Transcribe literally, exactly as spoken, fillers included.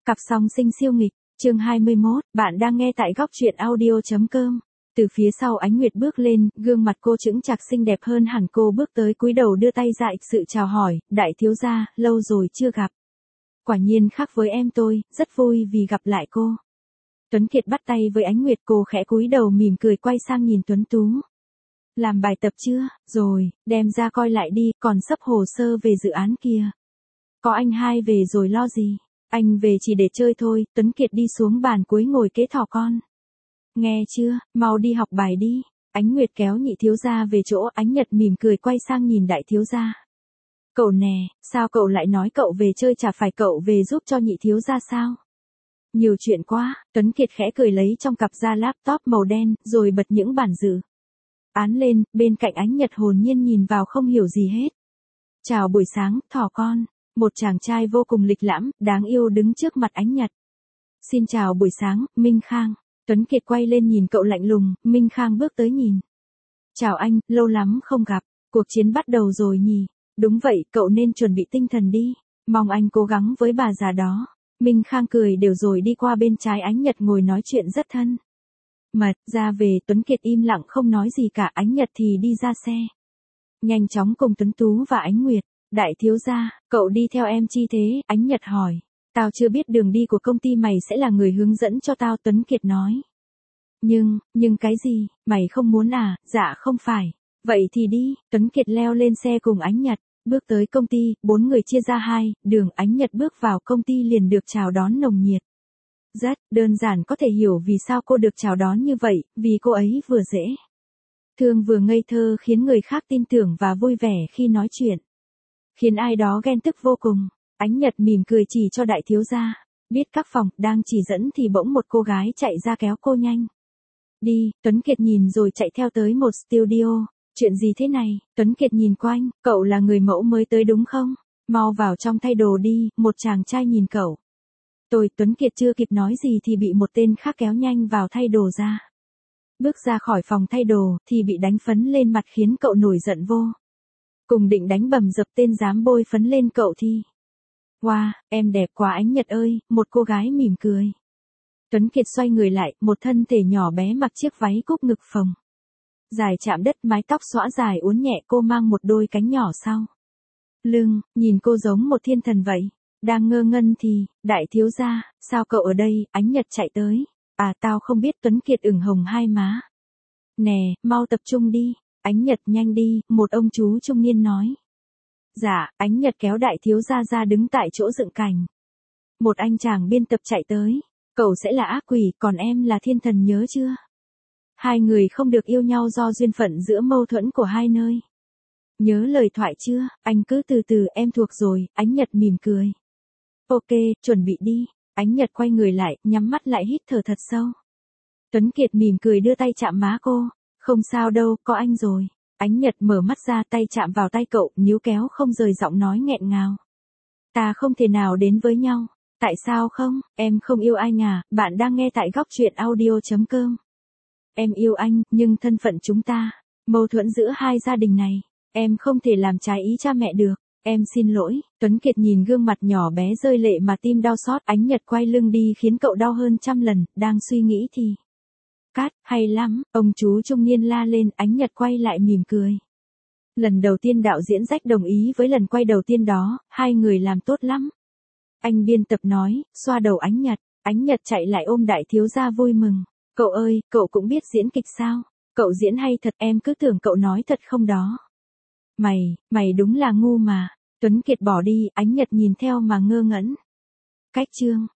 Cặp song sinh siêu nghịch, chương hai mươi mốt, bạn đang nghe tại góc truyện audio.com. Từ phía sau Ánh Nguyệt bước lên, gương mặt cô chững chạc xinh đẹp hơn hẳn, cô bước tới cúi đầu đưa tay ra ịch sự chào hỏi, đại thiếu gia, lâu rồi chưa gặp. Quả nhiên khác với em tôi, rất vui vì gặp lại cô. Tuấn Kiệt bắt tay với Ánh Nguyệt, cô khẽ cúi đầu mỉm cười quay sang nhìn Tuấn Tú. Làm bài tập chưa? Rồi, đem ra coi lại đi, còn sắp hồ sơ về dự án kia. Có anh hai về rồi lo gì? Anh về chỉ để chơi thôi. Tuấn Kiệt đi xuống bàn cuối ngồi kế thỏ con. Nghe chưa, mau đi học bài đi. Ánh Nguyệt kéo nhị thiếu gia về chỗ. Ánh Nhật mỉm cười quay sang nhìn đại thiếu gia. Cậu nè, sao cậu lại nói cậu về chơi, chả phải cậu về giúp cho nhị thiếu gia sao? Nhiều chuyện quá. Tuấn Kiệt khẽ cười lấy trong cặp ra laptop màu đen, rồi bật những bản dự án lên. Bên cạnh Ánh Nhật hồn nhiên nhìn vào không hiểu gì hết. Chào buổi sáng, thỏ con. Một chàng trai vô cùng lịch lãm, đáng yêu đứng trước mặt Ánh Nhật. Xin chào buổi sáng, Minh Khang. Tuấn Kiệt quay lên nhìn cậu lạnh lùng. Minh Khang bước tới nhìn. Chào anh, lâu lắm không gặp. Cuộc chiến bắt đầu rồi nhỉ? Đúng vậy, cậu nên chuẩn bị tinh thần đi. Mong anh cố gắng với bà già đó. Minh Khang cười đều rồi đi qua bên trái Ánh Nhật ngồi nói chuyện rất thân mật. Ra về. Tuấn Kiệt im lặng không nói gì cả. Ánh Nhật thì đi ra xe. Nhanh chóng cùng Tuấn Tú và Ánh Nguyệt. Đại thiếu gia, cậu đi theo em chi thế? Ánh Nhật hỏi. Tao chưa biết đường đi của công ty, mày sẽ là người hướng dẫn cho tao, Tuấn Kiệt nói. Nhưng, nhưng cái gì, mày không muốn à? Dạ không phải. Vậy thì đi. Tuấn Kiệt leo lên xe cùng Ánh Nhật, bước tới công ty, bốn người chia ra hai đường. Ánh Nhật bước vào công ty liền được chào đón nồng nhiệt. Rất đơn giản, có thể hiểu vì sao cô được chào đón như vậy, vì cô ấy vừa dễ thương vừa ngây thơ, khiến người khác tin tưởng và vui vẻ khi nói chuyện, khiến ai đó ghen tức vô cùng. Ánh Nhật mỉm cười chỉ cho đại thiếu gia. Biết các phòng, đang chỉ dẫn thì bỗng một cô gái chạy ra kéo cô nhanh đi. Tuấn Kiệt nhìn rồi chạy theo tới một studio. Chuyện gì thế này? Tuấn Kiệt nhìn quanh. Cậu là người mẫu mới tới đúng không? Mau vào trong thay đồ đi. Một chàng trai nhìn cậu. Tôi. Tuấn Kiệt chưa kịp nói gì thì bị một tên khác kéo nhanh vào thay đồ ra. Bước ra khỏi phòng thay đồ thì bị đánh phấn lên mặt khiến cậu nổi giận vô cùng, định đánh bầm dập tên dám bôi phấn lên cậu thì. Wow, em đẹp quá Ánh Nhật ơi. Một cô gái mỉm cười. Tuấn Kiệt xoay người lại, một thân thể nhỏ bé mặc chiếc váy cúc ngực phồng dài chạm đất, mái tóc xõa dài uốn nhẹ, cô mang một đôi cánh nhỏ sau lưng, nhìn cô giống một thiên thần vậy. Đang ngơ ngân thì, đại thiếu gia, sao cậu ở đây? Ánh Nhật chạy tới. À tao không biết. Tuấn Kiệt ửng hồng hai má. Nè, mau tập trung đi. Ánh Nhật nhanh đi, một ông chú trung niên nói. Dạ. Ánh Nhật kéo đại thiếu gia ra đứng tại chỗ dựng cảnh. Một anh chàng biên tập chạy tới. Cậu sẽ là ác quỷ, còn em là thiên thần, nhớ chưa? Hai người không được yêu nhau do duyên phận giữa mâu thuẫn của hai nơi. Nhớ lời thoại chưa? Anh cứ từ từ, em thuộc rồi. Ánh Nhật mỉm cười. Ok, chuẩn bị đi. Ánh Nhật quay người lại, nhắm mắt lại hít thở thật sâu. Tuấn Kiệt mỉm cười đưa tay chạm má cô. Không sao đâu, có anh rồi. Ánh Nhật mở mắt ra, tay chạm vào tay cậu, níu kéo không rời, giọng nói nghẹn ngào. Ta không thể nào đến với nhau. Tại sao không? Em không yêu anh à? Bạn đang nghe tại góc truyện audio.com. Em yêu anh, nhưng thân phận chúng ta, mâu thuẫn giữa hai gia đình này, em không thể làm trái ý cha mẹ được. Em xin lỗi. Tuấn Kiệt nhìn gương mặt nhỏ bé rơi lệ mà tim đau xót. Ánh Nhật quay lưng đi khiến cậu đau hơn trăm lần. Đang suy nghĩ thì cát, hay lắm. Ông chú trung niên la lên. Ánh Nhật quay lại mỉm cười. Lần đầu tiên đạo diễn Jack đồng ý với lần quay đầu tiên đó. Hai người làm tốt lắm. Anh biên tập nói, xoa đầu Ánh Nhật. Ánh Nhật chạy lại ôm đại thiếu gia vui mừng. Cậu ơi, cậu cũng biết diễn kịch sao? Cậu diễn hay thật, em cứ tưởng cậu nói thật không đó. Mày, mày đúng là ngu mà. Tuấn Kiệt bỏ đi. Ánh Nhật nhìn theo mà ngơ ngẩn. Cách chương.